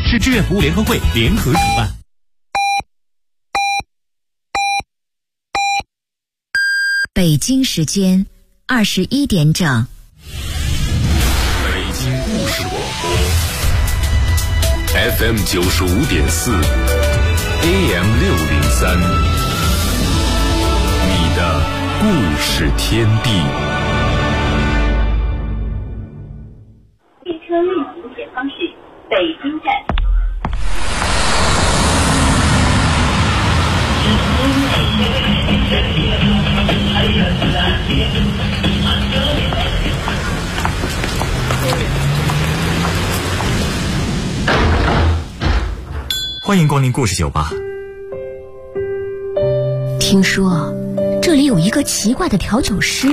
市志愿服务联合会联合主办。 北京时间21点整。 北京故事广播 FM 95.4 AM 603，你的故事天地。 列车运行前方是北京站。 欢迎光临故事酒吧。 听说这里有一个奇怪的调酒师，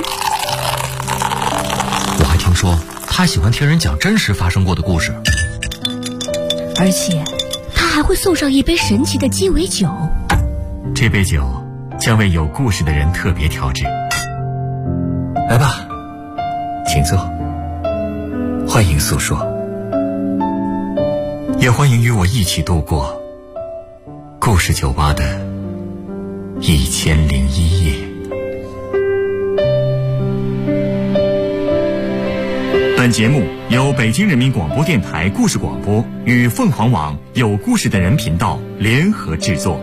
我还听说他喜欢听人讲真实发生过的故事， 而且他还会送上一杯神奇的鸡尾酒。 这杯酒将为有故事的人特别调制。来吧，请坐，欢迎诉说，也欢迎与我一起度过故事酒吧的1001夜。本节目由北京人民广播电台故事广播与凤凰网有故事的人频道联合制作。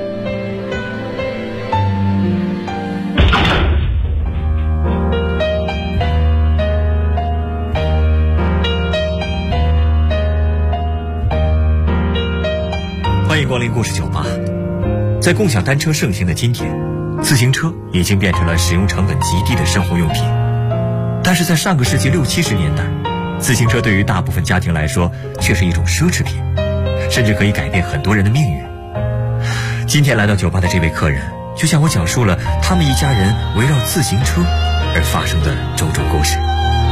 欢迎光临故事酒吧。在共享单车盛行的今天，自行车已经变成了使用成本极低的生活用品。但是在上个世纪60、70年代，自行车对于大部分家庭来说却是一种奢侈品，甚至可以改变很多人的命运。今天来到酒吧的这位客人就向我讲述了他们一家人围绕自行车而发生的种种故事。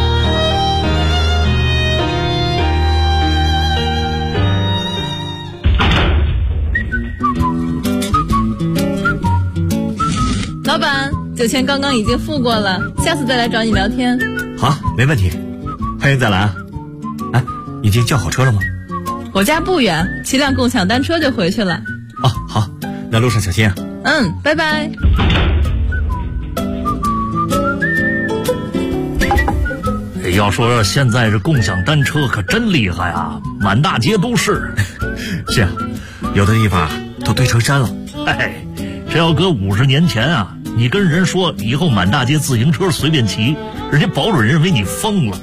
老板，酒钱刚刚已经付过了，下次再来找你聊天。 好，没问题，欢迎再来啊！哎，已经叫好车了吗？ 我家不远，骑辆共享单车就回去了。 哦，好，那路上小心啊。 拜拜。 要说现在这共享单车可真厉害啊，满大街都是。 是啊，有的地方都堆成山了。 哎，这要搁50年前啊，你跟人说以后满大街自行车随便骑，人家保准认为你疯了。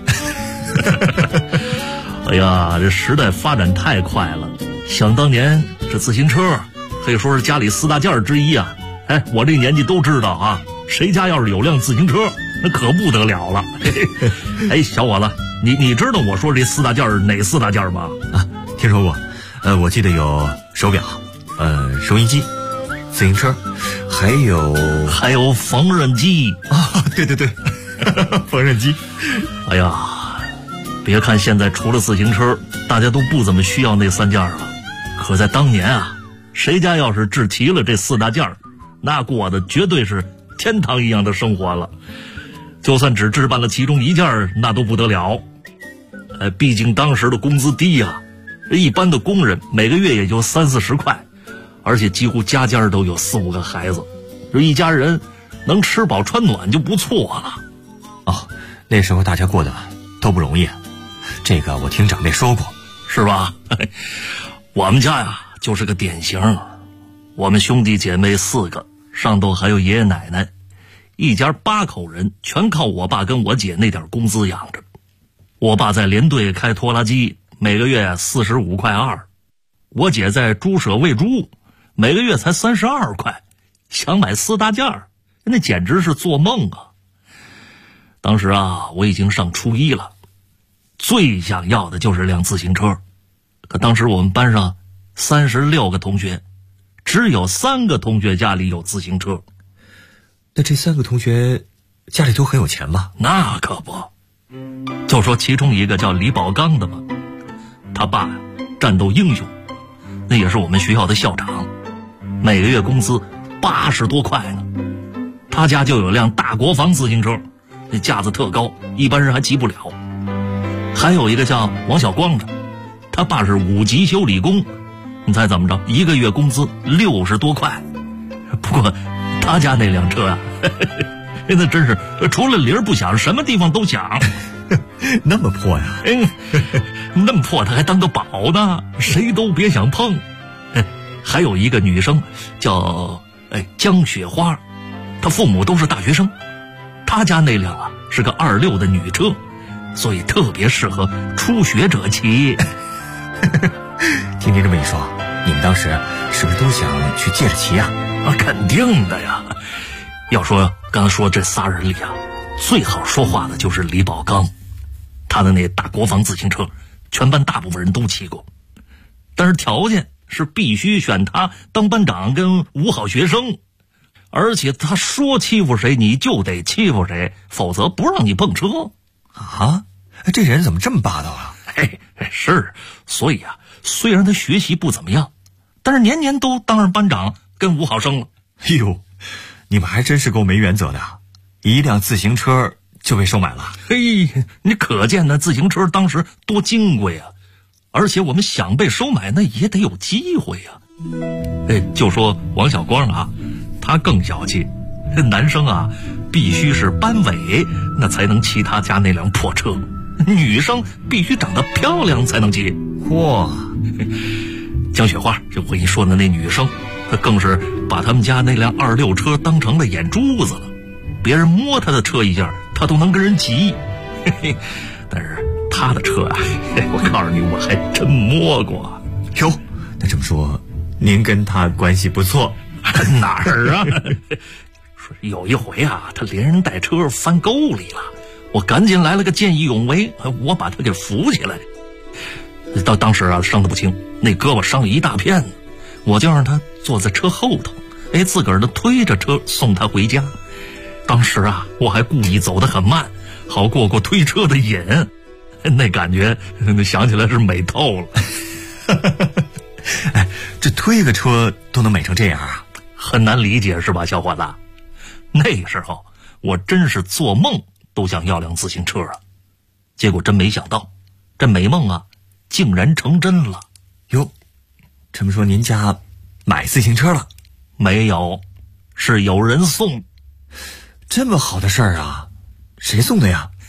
哎呀，这时代发展太快了，想当年这自行车可以说是家里4大件之一啊。哎，我这年纪都知道啊，谁家要是有辆自行车那可不得了了。哎，小伙子，你知道我说这4大件哪4大件吗？ 啊，听说过。我记得有手表，收音机，自行车，还有缝纫机啊！对对对，缝纫机。 哎呀，别看现在除了自行车，大家都不怎么需要那3件了，可在当年啊，谁家要是置齐了这4大件，那过的绝对是天堂一样的生活了。就算只置办了其中1件，那都不得了。毕竟当时的工资低呀，一般的工人每个月也就30、40块。而且几乎家家都有4、5个孩子，这一家人能吃饱穿暖就不错了。 哦，那时候大家过得都不容易啊，这个我听长辈说过， 是吧？我们家呀就是个典型，我们兄弟姐妹4个，上头还有爷爷奶奶，一家8口人，全靠我爸跟我姐那点工资养着。我爸在连队开拖拉机，每个月45.2块，我姐在猪舍喂猪，每个月才32块，想买4大件，那简直是做梦啊！当时啊，我已经上初1了，最想要的就是辆自行车。可当时我们班上36个同学，只有3个同学家里有自行车。 那这3个同学家里都很有钱吧？ 那可不，就说其中一个叫李宝刚的吧，他爸战斗英雄，那也是我们学校的校长，每个月工资80多块呢。他家就有辆大国防自行车，那架子特高，一般人还骑不了。还有一个叫王小光的， 他爸是5级修理工，你猜怎么着？1个月工资60多块。不过他家那辆车啊，那真是除了铃儿不响，什么地方都响。 那么破呀？ 那么破他还当个宝呢，谁都别想碰。还有一个女生叫江雪花，她父母都是大学生，她家那辆啊是个26的女车，所以特别适合初学者骑。 听你这么一说，你们当时是不是都想去借着骑啊？ 肯定的呀。要说刚才说这仨人里啊，最好说话的就是李宝刚，他的那大国防自行车，全班大部分人都骑过，但是条件是必须选他当班长跟5好学生，而且他说欺负谁你就得欺负谁，否则不让你碰车。 啊，这人怎么这么霸道啊？ 是，所以啊，虽然他学习不怎么样，但是年年都当上班长跟5好生了。 哎呦，你们还真是够没原则的，一辆自行车就被收买了。 嘿，你可见那自行车当时多金贵啊！而且我们想被收买，那也得有机会啊。就说王小光啊，他更小气，男生啊必须是班委，那才能骑他家那辆破车，女生必须长得漂亮才能骑。 嚯， 江雪花，就我跟你说的那女生，她更是把他们家那辆26车当成了眼珠子了，别人摸她的车一下，她都能跟人急。但是她的车啊，我告诉你，我还真摸过。 哟，那这么说，您跟她关系不错？ 哪儿啊？说有一回啊，他连人带车翻沟里了，我赶紧来了个见义勇为，我把他给扶起来。当时啊，伤得不轻，那胳膊伤了一大片呢，我就让他坐在车后头，自个儿的推着车送他回家。当时啊，我还故意走得很慢，好过推车的瘾，那感觉想起来是美透了。 这推个车都能美成这样啊？ 很难理解是吧，小伙子？那个时候我真是做梦都想要辆自行车啊，结果真没想到，这美梦啊竟然成真了。 哟，这么说您家买自行车了？ 没有，是有人送。 这么好的事儿啊，谁送的呀？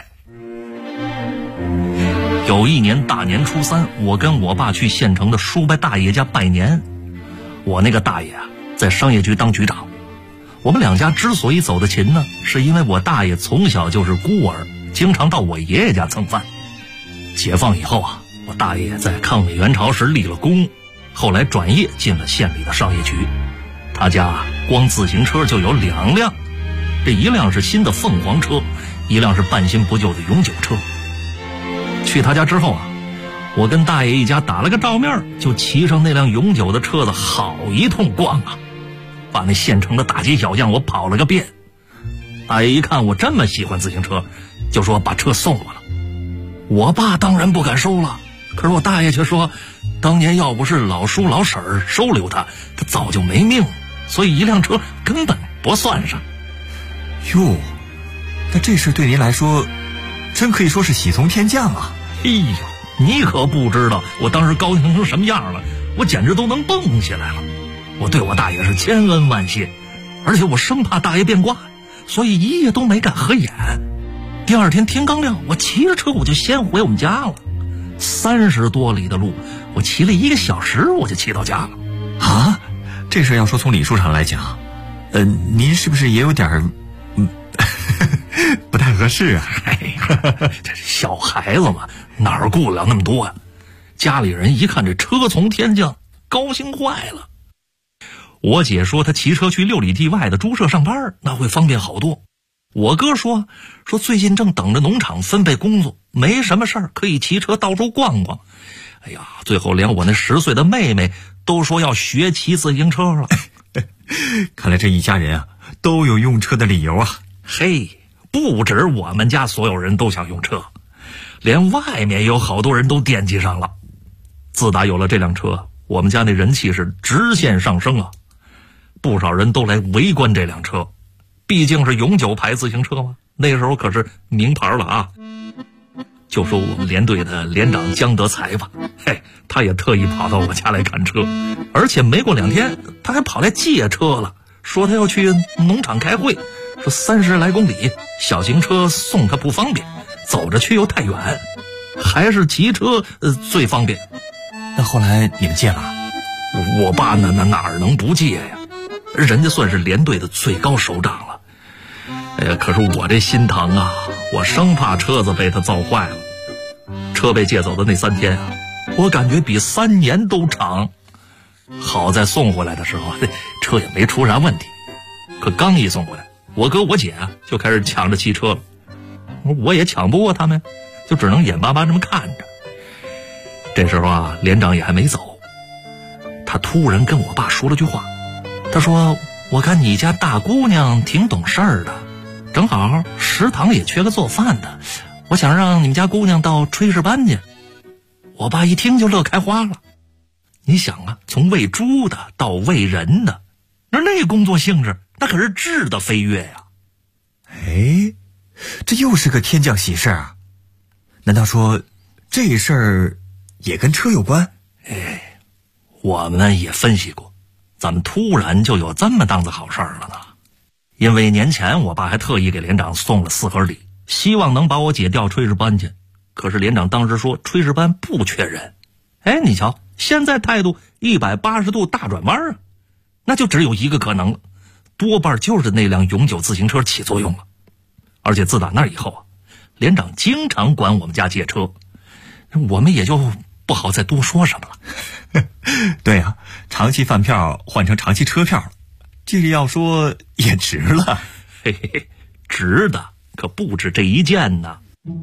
有一年大年初3，我跟我爸去县城的叔伯大爷家拜年。我那个大爷啊，在商业局当局长。我们两家之所以走得勤呢，是因为我大爷从小就是孤儿，经常到我爷爷家蹭饭。解放以后啊，我大爷在抗美援朝时立了功，后来转业进了县里的商业局。他家光自行车就有2辆，这一辆是新的凤凰车，一辆是半新不旧的永久车。去他家之后啊，我跟大爷一家打了个照面，就骑上那辆永久的车子好一通逛啊，把那县城的大街小巷我跑了个遍。大爷一看我这么喜欢自行车，就说把车送我了。我爸当然不敢收了，可是我大爷却说，当年要不是老叔老婶儿收留他，他早就没命，所以一辆车根本不算上。 哟，那这事对您来说真可以说是喜从天降啊。 哎呦，你可不知道我当时高兴成什么样了，我简直都能蹦起来了。我对我大爷是千恩万谢，而且我生怕大爷变卦，所以一夜都没敢合眼。第二天天刚亮，我骑着车我就先回我们家了。30多里的路，我骑了1个小时我就骑到家了。 啊，这事要说从礼数上来讲，您是不是也有点不太合适啊？ 这小孩子嘛，哪顾得了那么多啊？家里人一看这车从天降，高兴坏了。我姐说她骑车去6里地外的猪舍上班，那会方便好多。我哥说最近正等着农场分配工作，没什么事儿，可以骑车到处逛逛。哎呀，最后连我那10岁的妹妹都说要学骑自行车了。 看来这一家人啊都有用车的理由啊。 嘿，不止我们家所有人都想用车，连外面有好多人都惦记上了。自打有了这辆车，我们家那人气是直线上升啊，不少人都来围观这辆车，毕竟是永久牌自行车嘛，那时候可是名牌了啊。 就说我们连队的连长江德才吧，嘿，他也特意跑到我家来看车，而且没过2天，他还跑来借车了，说他要去农场开会，说30来公里，小型车送他不方便，走着去又太远，还是骑车最方便。 那后来你们借了？ 我爸哪能不借呀？人家算是连队的最高首长了。可是我这心疼啊，我生怕车子被他造坏了。车被借走的那3天啊，我感觉比3年都长。好在送回来的时候，车也没出啥问题。可刚一送回来，我哥我姐啊就开始抢着骑车了。我也抢不过他们，就只能眼巴巴这么看着。这时候啊，连长也还没走，他突然跟我爸说了句话，他说：“我看你家大姑娘挺懂事儿的，正好食堂也缺个做饭的，我想让你们家姑娘到炊事班去。”我爸一听就乐开花了。你想啊，从喂猪的到喂人的，那工作性质那可是质的飞跃呀。 哎，这又是个天降喜事啊！难道说这事儿也跟车有关？ 我们呢也分析过，怎么突然就有这么档子好事儿了呢？因为年前我爸还特意给连长送了4盒礼，希望能把我姐调炊事班去。可是连长当时说炊事班不缺人。你瞧，现在态度180度大转弯啊，那就只有一个可能了，多半就是那辆永久自行车起作用了。而且自打那以后啊，连长经常管我们家借车，我们也就不好再多说什么了。 对啊，长期饭票换成长期车票了，这要说也值了。 嘿嘿嘿，值的可不止这一件呢。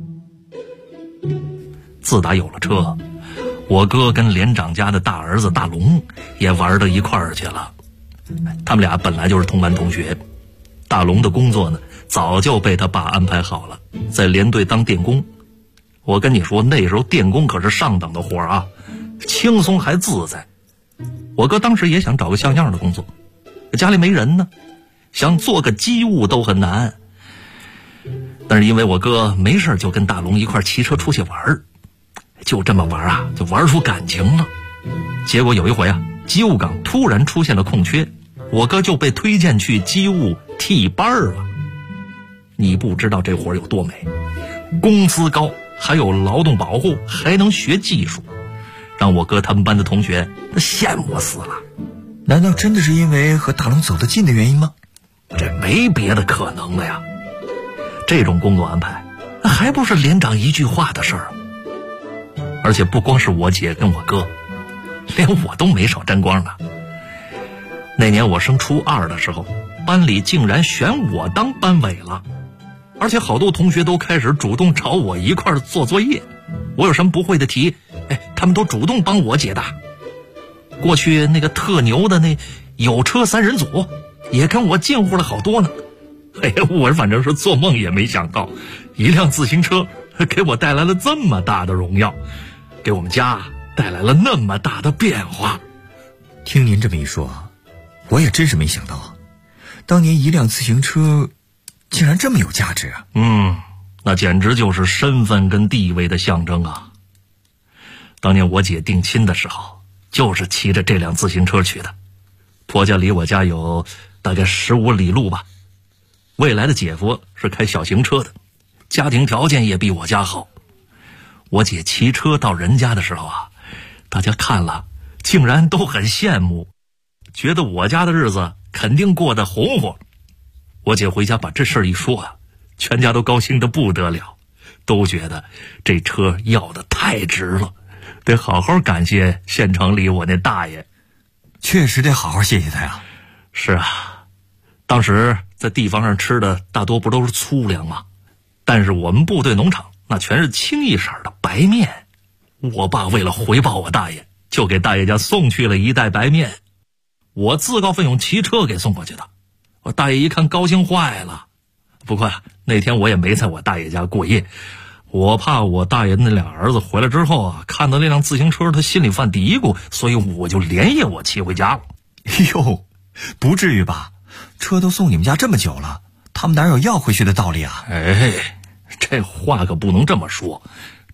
自打有了车，我哥跟连长家的大儿子大龙也玩到一块儿去了。他们俩本来就是同班同学，大龙的工作呢早就被他爸安排好了，在连队当电工。我跟你说，那时候电工可是上等的活啊，轻松还自在。我哥当时也想找个像样的工作，家里没人呢，想做个机务都很难。但是因为我哥没事就跟大龙一块骑车出去玩，就这么玩啊，就玩出感情了。结果有一回啊，机务岗突然出现了空缺，我哥就被推荐去机务替班了。你不知道这活有多美，工资高，还有劳动保护，还能学技术，让我哥他们班的同学羡慕死了。 难道真的是因为和大龙走得近的原因吗？ 这没别的可能了呀，这种工作安排还不是连长一句话的事儿。而且不光是我姐跟我哥，连我都没少沾光呢。那年我升初2的时候，班里竟然选我当班委了，而且好多同学都开始主动找我一块儿做作业，我有什么不会的题，他们都主动帮我解答。过去那个特牛的那有车3人组也跟我近乎了好多呢。我反正是做梦也没想到，一辆自行车给我带来了这么大的荣耀，给我们家带来了那么大的变化。 听您这么一说，我也真是没想到，当年一辆自行车竟然这么有价值啊！ 那简直就是身份跟地位的象征啊！当年我姐定亲的时候，就是骑着这辆自行车去的。婆家离我家有大概15里路吧。未来的姐夫是开小型车的，家庭条件也比我家好。我姐骑车到人家的时候啊，大家看了竟然都很羡慕，觉得我家的日子肯定过得红火。我姐回家把这事儿一说啊，全家都高兴得不得了，都觉得这车要的太值了，得好好感谢县城里我那大爷。 确实得好好谢谢他呀。 是啊，当时在地方上吃的大多不都是粗粮吗？但是我们部队农场那全是清一色的白面。我爸为了回报我大爷，就给大爷家送去了1袋白面，我自告奋勇骑车给送过去的。我大爷一看高兴坏了。不过那天我也没在我大爷家过夜，我怕我大爷那俩儿子回来之后啊，看到那辆自行车他心里犯嘀咕，所以我就连夜我骑回家了。 哟，不至于吧？车都送你们家这么久了，他们哪有要回去的道理啊？ 这话可不能这么说，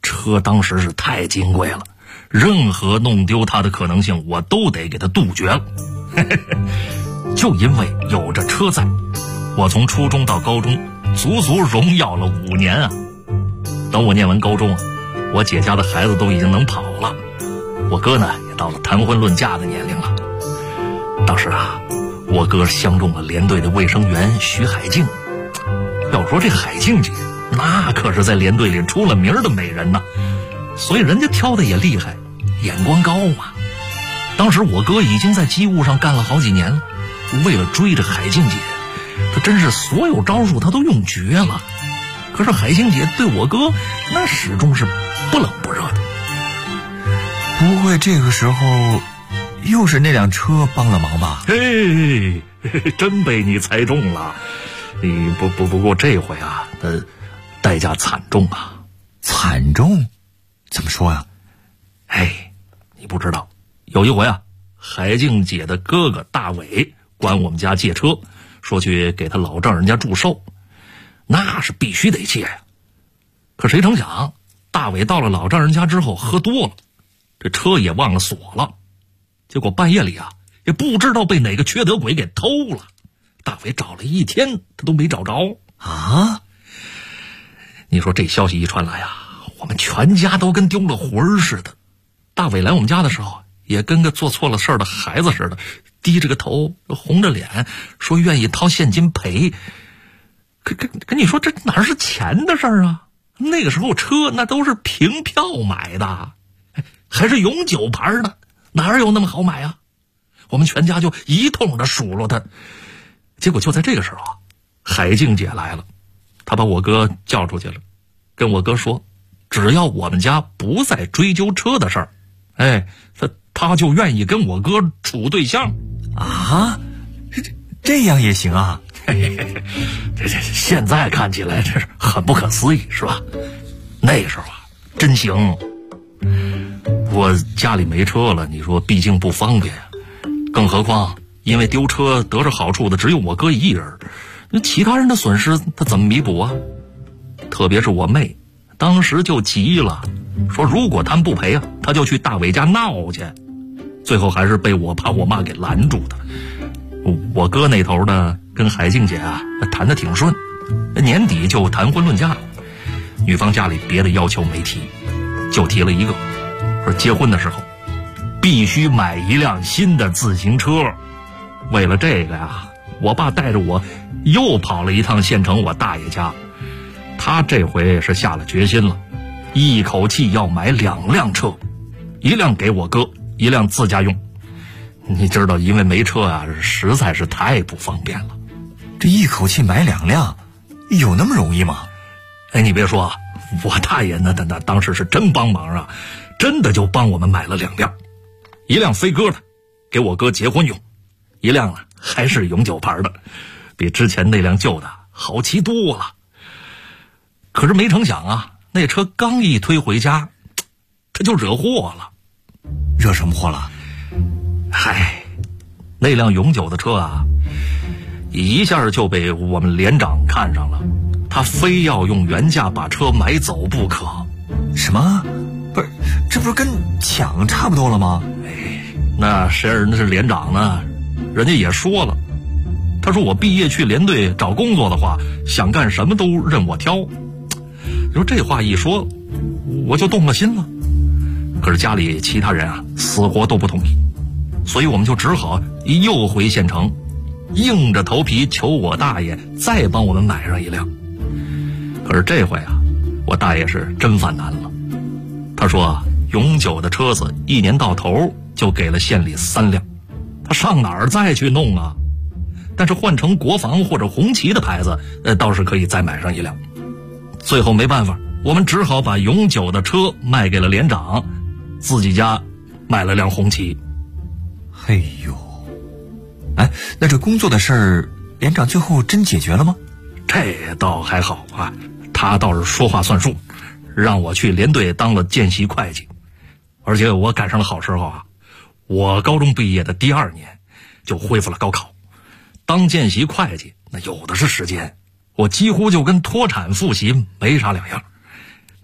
车当时是太金贵了，任何弄丢它的可能性我都得给它杜绝了。就因为有这车在，我从初中到高中足足荣耀了5年啊。等我念完高中，我姐家的孩子都已经能跑了，我哥呢也到了谈婚论嫁的年龄了。当时啊，我哥相中了连队的卫生员徐海静。要说这海静姐那可是在连队里出了名的美人呐，所以人家挑的也厉害，眼光高嘛。当时我哥已经在机务上干了好几年了，为了追着海静姐，他真是所有招数他都用绝了。可是海静姐对我哥那始终是不冷不热的。 不会这个时候又是那辆车帮了忙吧？ 嘿，真被你猜中了。你不过这回啊，代价惨重啊。 惨重？怎么说呀？ 哎，你不知道，有一回啊，海静姐的哥哥大伟管我们家借车，说去给他老丈人家祝寿，那是必须得借呀。可谁成想，大伟到了老丈人家之后喝多了，这车也忘了锁了，结果半夜里啊，也不知道被哪个缺德鬼给偷了。大伟找了一天，他都没找着啊！ 你说这消息一传来啊，我们全家都跟丢了魂似的。大伟来我们家的时候，也跟个做错了事儿的孩子似的，低着个头，红着脸，说愿意掏现金赔。可你说这哪是钱的事儿啊？那个时候车那都是凭票买的，还是永久牌的，哪有那么好买啊？我们全家就一通的数落他。结果就在这个时候啊，海静姐来了，她把我哥叫出去了，跟我哥说，只要我们家不再追究车的事儿，哎，她就愿意跟我哥处对象啊。这样也行啊？ 这现在看起来这是很不可思议，是吧？那时候啊，真行。我家里没车了，你说毕竟不方便，更何况因为丢车得着好处的只有我哥一人，那其他人的损失他怎么弥补啊？特别是我妹，当时就急了，说如果他们不赔啊，他就去大伟家闹去。最后还是被我爸我妈给拦住的。我哥那头呢，跟海静姐啊谈得挺顺，年底就谈婚论嫁。女方家里别的要求没提，就提了一个，说结婚的时候必须买一辆新的自行车。为了这个呀，我爸带着我又跑了一趟县城我大爷家。他这回是下了决心了，一口气要买2辆车，一辆给我哥，一辆自家用。你知道，因为没车啊，实在是太不方便了。 这一口气买2辆，有那么容易吗？ 哎，你别说啊，我大爷那当时是真帮忙啊，真的就帮我们买了2辆，一辆飞鸽的，给我哥结婚用，一辆呢还是永久牌的，比之前那辆旧的好骑多了。可是没成想啊，那车刚一推回家，他就惹祸了。 惹什么祸了？ 嗨，那辆永久的车啊，一下就被我们连长看上了，他非要用原价把车买走不可。 什么？不是，这不是跟抢差不多了吗？ 哎，那谁人是连长呢？人家也说了，他说我毕业去连队找工作的话，想干什么都任我挑。你说这话一说，我就动了心了。可是家里其他人啊，死活都不同意。所以我们就只好又回县城，硬着头皮求我大爷再帮我们买上一辆。可是这回啊，我大爷是真犯难了。他说永久的车子1年到头就给了县里3辆，他上哪儿再去弄啊？但是换成国防或者红旗的牌子，倒是可以再买上一辆。最后没办法，我们只好把永久的车卖给了连长，自己家买了辆红旗。 哎呦，哎，那这工作的事儿，连长最后真解决了吗？ 这倒还好啊，他倒是说话算数，让我去连队当了见习会计。而且我赶上了好时候啊，我高中毕业的第2年就恢复了高考，当见习会计那有的是时间，我几乎就跟脱产复习没啥两样。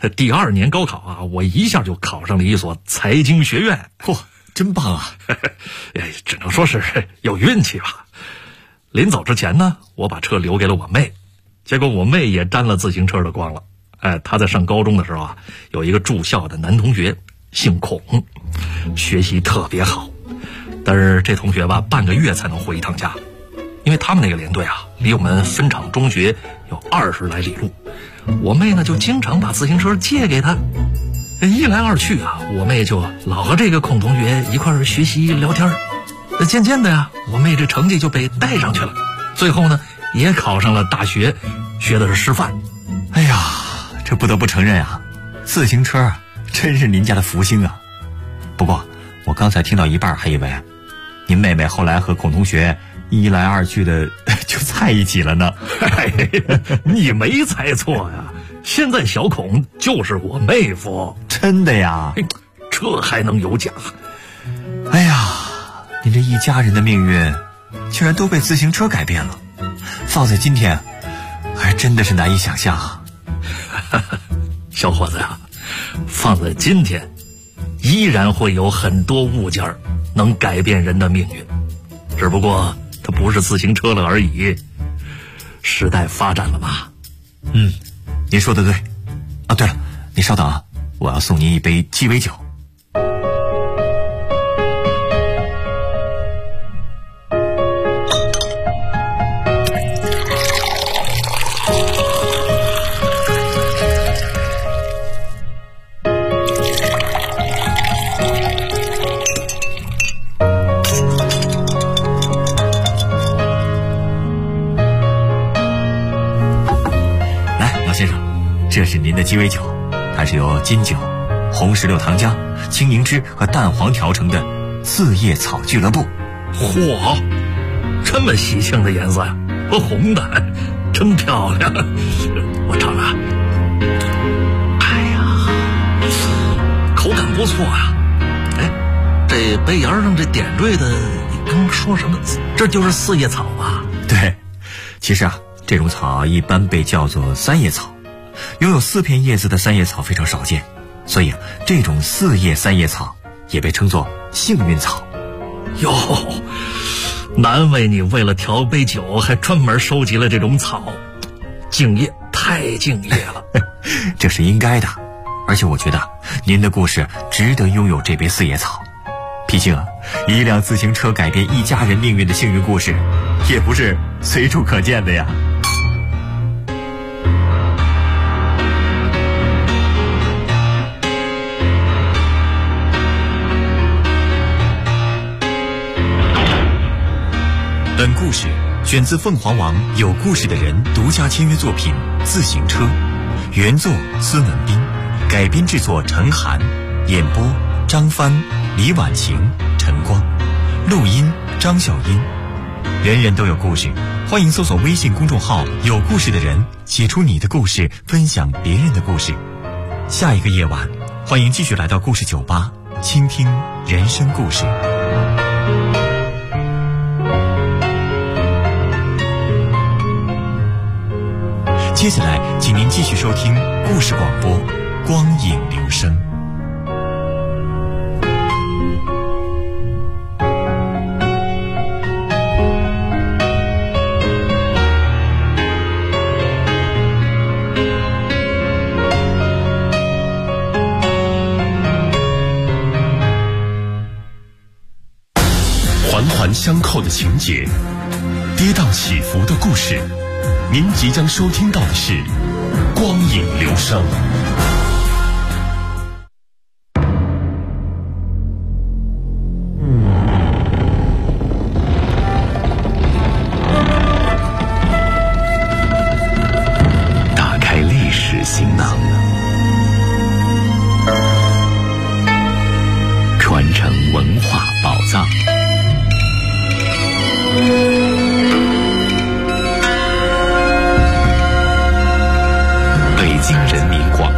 第2年高考啊，我一下就考上了一所财经学院。 嚯，真棒啊！ 只能说是有运气吧。临走之前呢，我把车留给了我妹，结果我妹也沾了自行车的光了。她在上高中的时候啊，有一个住校的男同学，姓孔，学习特别好，但是这同学吧，半个月才能回一趟家，因为他们那个连队啊，离我们分场中学有20来里路。我妹呢，就经常把自行车借给他，一来二去啊，我妹就老和这个孔同学一块儿学习聊天。渐渐的呀，我妹这成绩就被带上去了，最后呢，也考上了大学，学的是师范。 哎呀，这不得不承认啊，自行车真是您家的福星啊。不过我刚才听到一半，还以为您妹妹后来和孔同学一来二去的就在一起了呢。 你没猜错呀，现在小孔就是我妹夫。 真的呀？ 这还能有假？ 哎呀，您这一家人的命运居然都被自行车改变了，放在今天还真的是难以想象啊。 小伙子呀，放在今天依然会有很多物件能改变人的命运，只不过它不是自行车了而已。时代发展了嘛。 您说的对啊。对了，你稍等啊，我要送您一杯鸡尾酒。这是您的鸡尾酒，它是由金酒、红石榴糖浆、青柠汁和蛋黄调成的四叶草俱乐部。 嚯，这么喜庆的颜色呀，红的，真漂亮。我尝尝。哎呀，口感不错啊。这杯沿上这点缀的，你刚说什么？这就是四叶草吧？ 对，其实啊，这种草一般被叫做三叶草。拥有4片叶子的三叶草非常少见，所以这种4叶三叶草也被称作幸运草。 哟，难为你为了调杯酒还专门收集了这种草，敬业，太敬业了。 这是应该的，而且我觉得您的故事值得拥有这杯4叶草。毕竟啊，一辆自行车改变一家人命运的幸运故事也不是随处可见的呀。本故事选自凤凰网有故事的人独家签约作品《自行车》，原作孙文斌，改编制作陈涵，演播张帆、李婉晴、陈光，录音张小英。人人都有故事，欢迎搜索微信公众号有故事的人，写出你的故事，分享别人的故事。下一个夜晚，欢迎继续来到故事酒吧，倾听人生故事。接下来请您继续收听故事广播光影留声。 环环相扣的情节，跌宕起伏的故事，您即将收听到的是光影留声。打开历史行囊，传承文化宝藏。北京人民广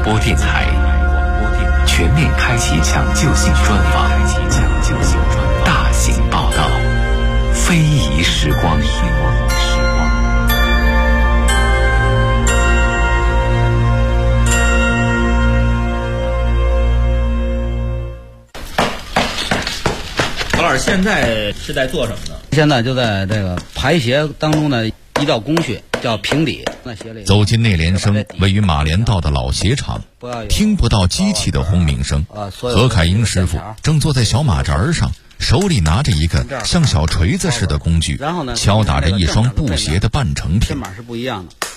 老师现在是在做什么呢？ 现在就在这个排鞋当中的一道工序叫平底。 走进内联升位于马连道的老鞋厂，听不到机器的轰鸣声。何凯英师傅正坐在小马扎上，手里拿着一个像小锤子似的工具，敲打着一双布鞋的半成品。 这码是不一样的。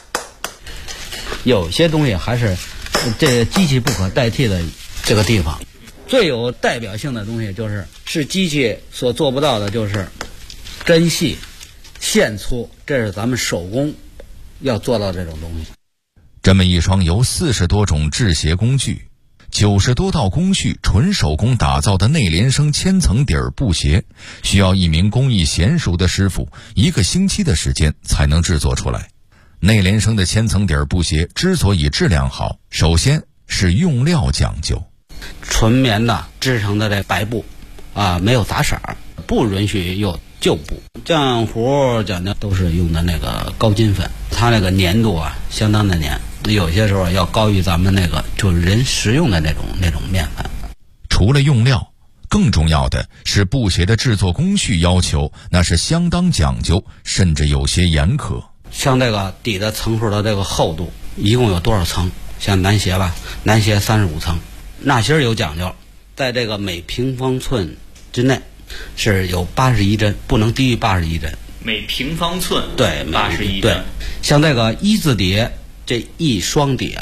有些东西还是这机器不可代替的这个地方。最有代表性的东西是机器所做不到的，就是针细线粗，这是咱们手工要做到这种东西。 这么一双由40多种制鞋工具、90多道工序纯手工打造的内联升千层底儿布鞋，需要一名工艺娴熟的师傅1个星期的时间才能制作出来。内联升的千层底儿布鞋之所以质量好，首先是用料讲究。 纯棉的制成的这白布没有杂色，不允许有旧布。浆糊讲究都是用的那个高筋粉，它那个粘度相当的粘，有些时候要高于咱们那个就是人食用的那种面粉。 除了用料，更重要的是布鞋的制作工序要求，那是相当讲究，甚至有些严苛。 像这个底的层数的这个厚度一共有多少层？像男鞋男鞋35层。纳鞋有讲究，在这个每平方寸之内是有81针，不能低于81针。 每平方寸对 81针。 对，像这个一字底这一双底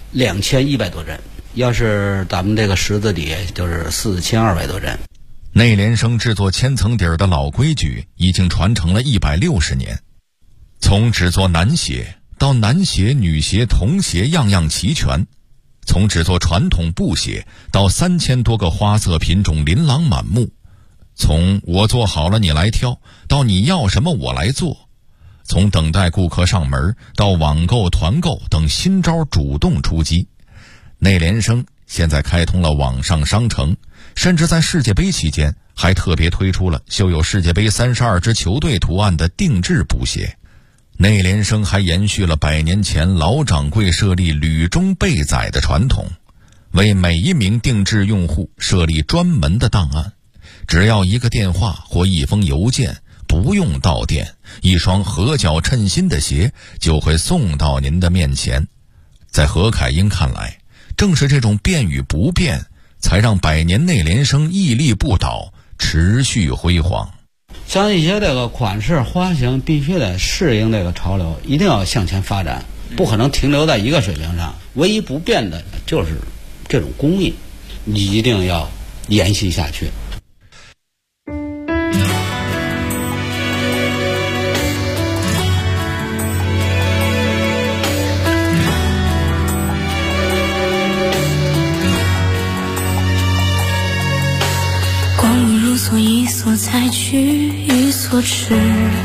2100多针，要是咱们这个十字底就是4200多针。 内联升制作千层底儿的老规矩已经传承了160年，从制作男鞋到男鞋、女鞋、童鞋样样齐全。从制作传统布鞋到3000多个花色品种琳琅满目，从我做好了你来挑到你要什么我来做，从等待顾客上门到网购团购等新招主动出击。内联升现在开通了网上商城，甚至在世界杯期间还特别推出了绣有世界杯32支球队图案的定制布鞋。内联升还延续了100年前老掌柜设立履中备载的传统，为每一名定制用户设立专门的档案，只要一个电话或一封邮件，不用到店，一双合脚称心的鞋就会送到您的面前。在何凯英看来，正是这种变与不变，才让100年内联升屹立不倒，持续辉煌。 像一些这个款式花型必须得适应这个潮流，一定要向前发展，不可能停留在一个水平上。唯一不变的就是这种工艺，你一定要延续下去。 所一所采取一所持，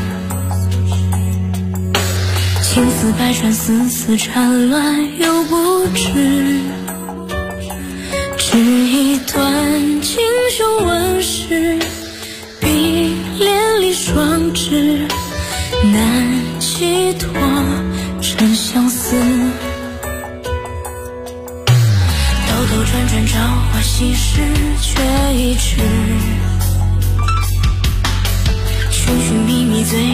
情丝百转，丝丝缠乱又不知，只一段锦绣纹饰，碧连理双枝，难寄托真相思。兜兜转转，朝花夕拾，却一直